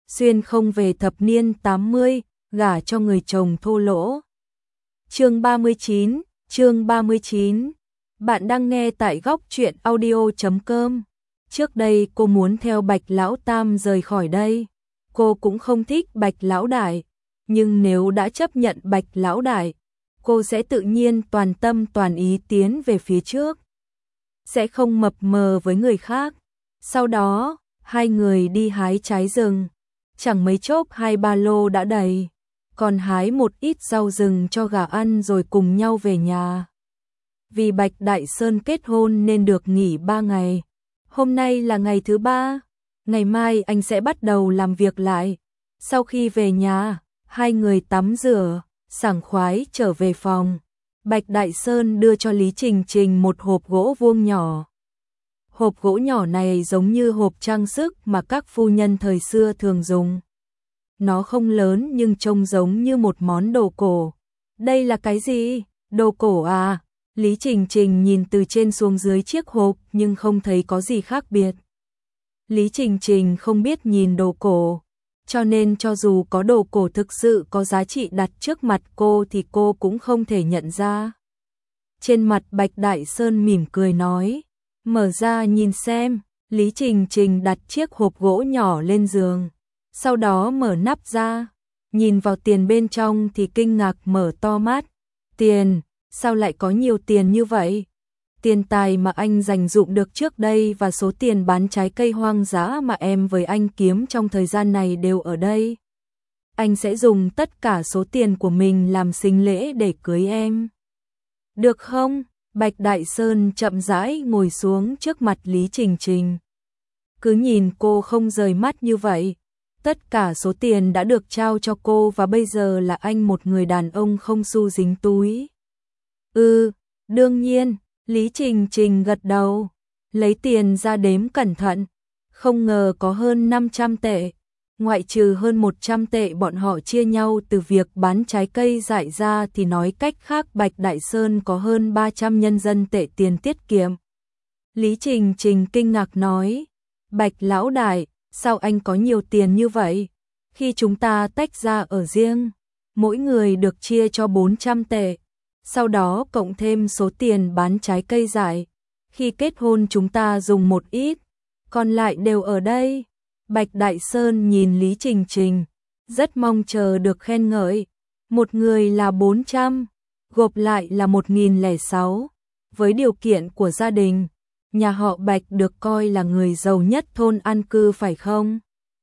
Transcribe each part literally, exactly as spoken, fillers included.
xuyên không về thập niên tám mươi, gả cho người chồng thô lỗ. Chương ba mươi chín, chương ba mươi chín. Bạn đang nghe tại góc truyện audio chấm com. Trước đây cô muốn theo Bạch Lão Tam rời khỏi đây. Cô cũng không thích Bạch Lão Đại, nhưng nếu đã chấp nhận Bạch Lão Đại, cô sẽ tự nhiên toàn tâm toàn ý tiến về phía trước. Sẽ không mập mờ với người khác. Sau đó, hai người đi hái trái rừng. Chẳng mấy chốc hai ba lô đã đầy. Còn hái một ít rau rừng cho gà ăn rồi cùng nhau về nhà. Vì Bạch Đại Sơn kết hôn nên được nghỉ ba ngày. Hôm nay là ngày thứ ba. Ngày mai anh sẽ bắt đầu làm việc lại. Sau khi về nhà, hai người tắm rửa, sảng khoái trở về phòng. Bạch Đại Sơn đưa cho Lý Trình Trình một hộp gỗ vuông nhỏ. Hộp gỗ nhỏ này giống như hộp trang sức mà các phu nhân thời xưa thường dùng. Nó không lớn nhưng trông giống như một món đồ cổ. Đây là cái gì? Đồ cổ à? Lý Trình Trình nhìn từ trên xuống dưới chiếc hộp nhưng không thấy có gì khác biệt. Lý Trình Trình không biết nhìn đồ cổ, cho nên cho dù có đồ cổ thực sự có giá trị đặt trước mặt cô thì cô cũng không thể nhận ra. Trên mặt Bạch Đại Sơn mỉm cười nói, mở ra nhìn xem. Lý Trình Trình đặt chiếc hộp gỗ nhỏ lên giường, sau đó mở nắp ra, nhìn vào tiền bên trong thì kinh ngạc mở to mắt. Tiền, sao lại có nhiều tiền như vậy? Tiền tài mà anh dành dụm được trước đây và số tiền bán trái cây hoang dã mà em với anh kiếm trong thời gian này đều ở đây. Anh sẽ dùng tất cả số tiền của mình làm sinh lễ để cưới em. Được không? Bạch Đại Sơn chậm rãi ngồi xuống trước mặt Lý Trình Trình. Cứ nhìn cô không rời mắt như vậy. Tất cả số tiền đã được trao cho cô và bây giờ là anh một người đàn ông không xu dính túi. Ừ, đương nhiên. Lý Trình Trình gật đầu, lấy tiền ra đếm cẩn thận, không ngờ có hơn năm trăm tệ, ngoại trừ hơn một trăm tệ bọn họ chia nhau từ việc bán trái cây dại ra thì nói cách khác Bạch Đại Sơn có hơn ba trăm nhân dân tệ tiền tiết kiệm. Lý Trình Trình kinh ngạc nói, Bạch Lão Đại, sao anh có nhiều tiền như vậy? Khi chúng ta tách ra ở riêng, mỗi người được chia cho bốn trăm tệ. Sau đó cộng thêm số tiền bán trái cây dại. Khi kết hôn chúng ta dùng một ít, còn lại đều ở đây. Bạch Đại Sơn nhìn Lý Trình Trình, rất mong chờ được khen ngợi. Một người là bốn trăm, gộp lại là một nghìn lẻ sáu. Với điều kiện của gia đình, nhà họ Bạch được coi là người giàu nhất thôn an cư phải không?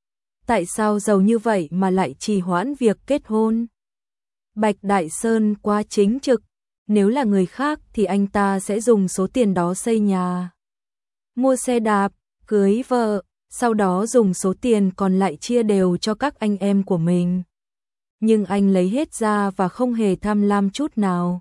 Tại sao giàu như vậy mà lại trì hoãn việc kết hôn? Bạch Đại Sơn quá chính trực, nếu là người khác thì anh ta sẽ dùng số tiền đó xây nhà, mua xe đạp, cưới vợ, sau đó dùng số tiền còn lại chia đều cho các anh em của mình. Nhưng anh lấy hết ra và không hề tham lam chút nào.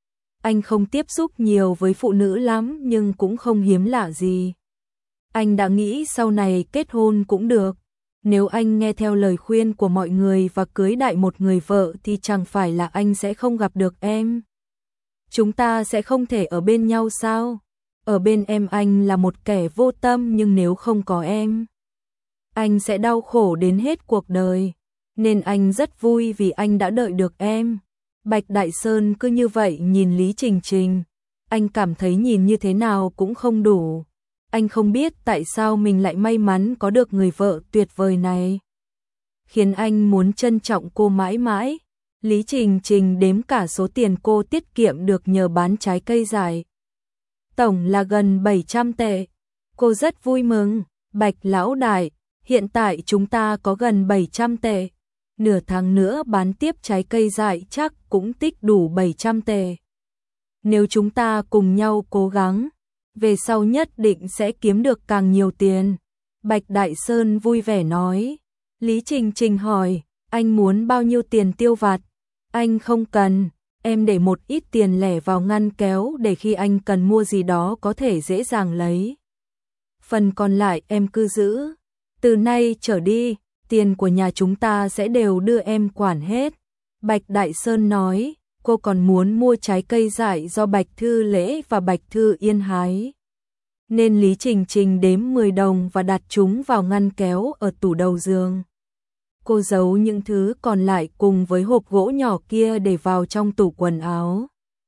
Anh không tiếp xúc nhiều với phụ nữ lắm nhưng cũng không hiếm lạ gì. Anh đã nghĩ sau này kết hôn cũng được. Nếu anh nghe theo lời khuyên của mọi người và cưới đại một người vợ thì chẳng phải là anh sẽ không gặp được em. Chúng ta sẽ không thể ở bên nhau sao? Ở bên em anh là một kẻ vô tâm nhưng nếu không có em, anh sẽ đau khổ đến hết cuộc đời. Nên anh rất vui vì anh đã đợi được em. Bạch Đại Sơn cứ như vậy nhìn Lý Trình Trình. Anh cảm thấy nhìn như thế nào cũng không đủ. Anh không biết tại sao mình lại may mắn có được người vợ tuyệt vời này. Khiến anh muốn trân trọng cô mãi mãi. Lý Trình Trình đếm cả số tiền cô tiết kiệm được nhờ bán trái cây dại. Tổng là gần bảy trăm tệ. Cô rất vui mừng. Bạch Lão Đại, hiện tại chúng ta có gần bảy trăm tệ. Nửa tháng nữa bán tiếp trái cây dại chắc cũng tích đủ bảy trăm tệ. Nếu chúng ta cùng nhau cố gắng, về sau nhất định sẽ kiếm được càng nhiều tiền. Bạch Đại Sơn vui vẻ nói. Lý Trình Trình hỏi, anh muốn bao nhiêu tiền tiêu vặt? Anh không cần, em để một ít tiền lẻ vào ngăn kéo để khi anh cần mua gì đó có thể dễ dàng lấy. Phần còn lại em cứ giữ. Từ nay trở đi, tiền của nhà chúng ta sẽ đều đưa em quản hết. Bạch Đại Sơn nói, cô còn muốn mua trái cây dại do Bạch Thư Lễ và Bạch Thư Yên hái. Nên Lý Trình Trình đếm mười đồng và đặt chúng vào ngăn kéo ở tủ đầu giường. Cô giấu những thứ còn lại cùng với hộp gỗ nhỏ kia để vào trong tủ quần áo.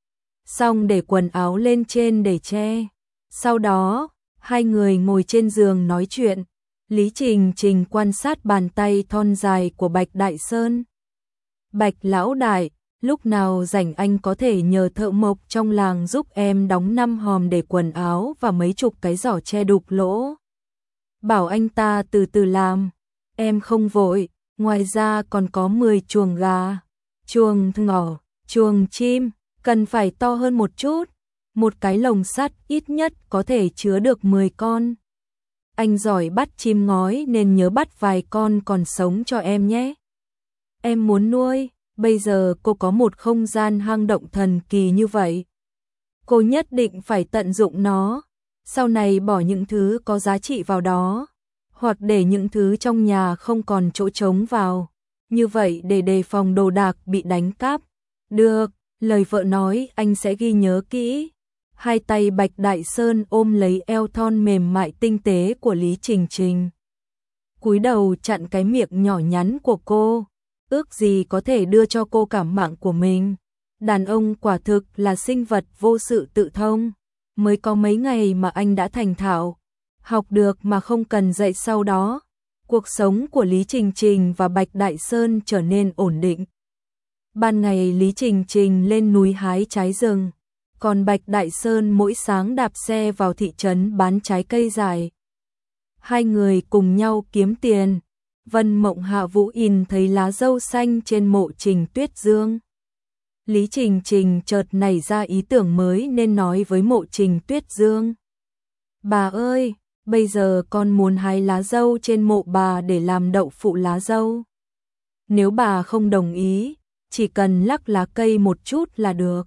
Xong để quần áo lên trên để che. Sau đó, hai người ngồi trên giường nói chuyện. Lý Trình Trình quan sát bàn tay thon dài của Bạch Đại Sơn. Bạch lão đại, lúc nào rảnh anh có thể nhờ thợ mộc trong làng giúp em đóng năm hòm để quần áo và mấy chục cái giỏ che đục lỗ. Bảo anh ta từ từ làm, em không vội, ngoài ra còn có mười chuồng gà, chuồng ngỏ, chuồng chim, cần phải to hơn một chút, một cái lồng sắt ít nhất có thể chứa được mười con. Anh giỏi bắt chim ngói nên nhớ bắt vài con còn sống cho em nhé. Em muốn nuôi, bây giờ cô có một không gian hang động thần kỳ như vậy. Cô nhất định phải tận dụng nó, sau này bỏ những thứ có giá trị vào đó, hoặc để những thứ trong nhà không còn chỗ trống vào. Như vậy để đề phòng đồ đạc bị đánh cắp. Được, lời vợ nói anh sẽ ghi nhớ kỹ. Hai tay Bạch Đại Sơn ôm lấy eo thon mềm mại tinh tế của Lý Trình Trình. Cúi đầu chặn cái miệng nhỏ nhắn của cô, ước gì có thể đưa cho cô cả mạng của mình. Đàn ông quả thực là sinh vật vô sự tự thông, mới có mấy ngày mà anh đã thành thạo, học được mà không cần dạy sau đó. Cuộc sống của Lý Trình Trình và Bạch Đại Sơn trở nên ổn định. Ban ngày Lý Trình Trình lên núi hái trái rừng, còn Bạch Đại Sơn mỗi sáng đạp xe vào thị trấn bán trái cây dại. Hai người cùng nhau kiếm tiền. Vân Mộng Hạ Vũ In thấy lá dâu xanh trên mộ Trình Tuyết Dương. Lý Trình Trình chợt nảy ra ý tưởng mới nên nói với mộ Trình Tuyết Dương. Bà ơi, bây giờ con muốn hái lá dâu trên mộ bà để làm đậu phụ lá dâu. Nếu bà không đồng ý, chỉ cần lắc lá cây một chút là được.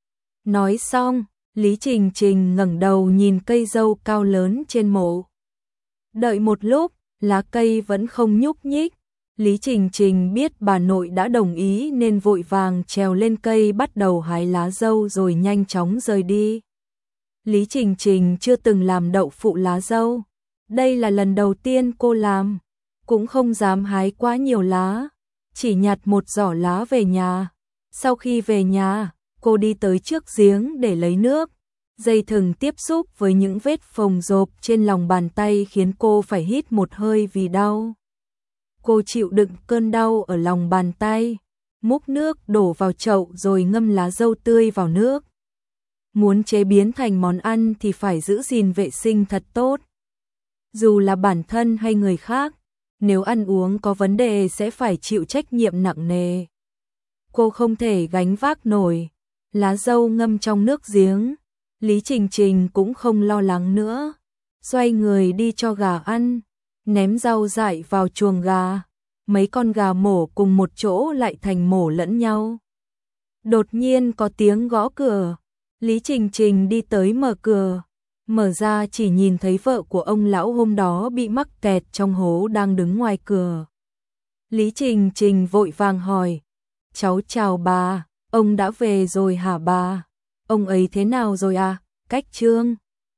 Nói xong, Lý Trình Trình ngẩng đầu nhìn cây dâu cao lớn trên mộ. Đợi một lúc, lá cây vẫn không nhúc nhích. Lý Trình Trình biết bà nội đã đồng ý nên vội vàng trèo lên cây bắt đầu hái lá dâu rồi nhanh chóng rời đi. Lý Trình Trình chưa từng làm đậu phụ lá dâu. Đây là lần đầu tiên cô làm. Cũng không dám hái quá nhiều lá. Chỉ nhặt một giỏ lá về nhà. Sau khi về nhà, cô đi tới trước giếng để lấy nước. Dây thừng tiếp xúc với những vết phồng rộp trên lòng bàn tay khiến cô phải hít một hơi vì đau. Cô chịu đựng cơn đau ở lòng bàn tay, múc nước đổ vào chậu rồi ngâm lá dâu tươi vào nước. Muốn chế biến thành món ăn thì phải giữ gìn vệ sinh thật tốt. Dù là bản thân hay người khác, nếu ăn uống có vấn đề sẽ phải chịu trách nhiệm nặng nề. Cô không thể gánh vác nổi. Lá dâu ngâm trong nước giếng, Lý Trình Trình cũng không lo lắng nữa. Xoay người đi cho gà ăn, ném rau dại vào chuồng gà. Mấy con gà mổ cùng một chỗ lại thành mổ lẫn nhau. Đột nhiên có tiếng gõ cửa. Lý Trình Trình đi tới mở cửa. Mở ra chỉ nhìn thấy vợ của ông lão hôm đó bị mắc kẹt trong hố đang đứng ngoài cửa. Lý Trình Trình vội vàng hỏi. Cháu chào bà, ông đã về rồi hả bà? Ông ấy thế nào rồi à? Cách Trương.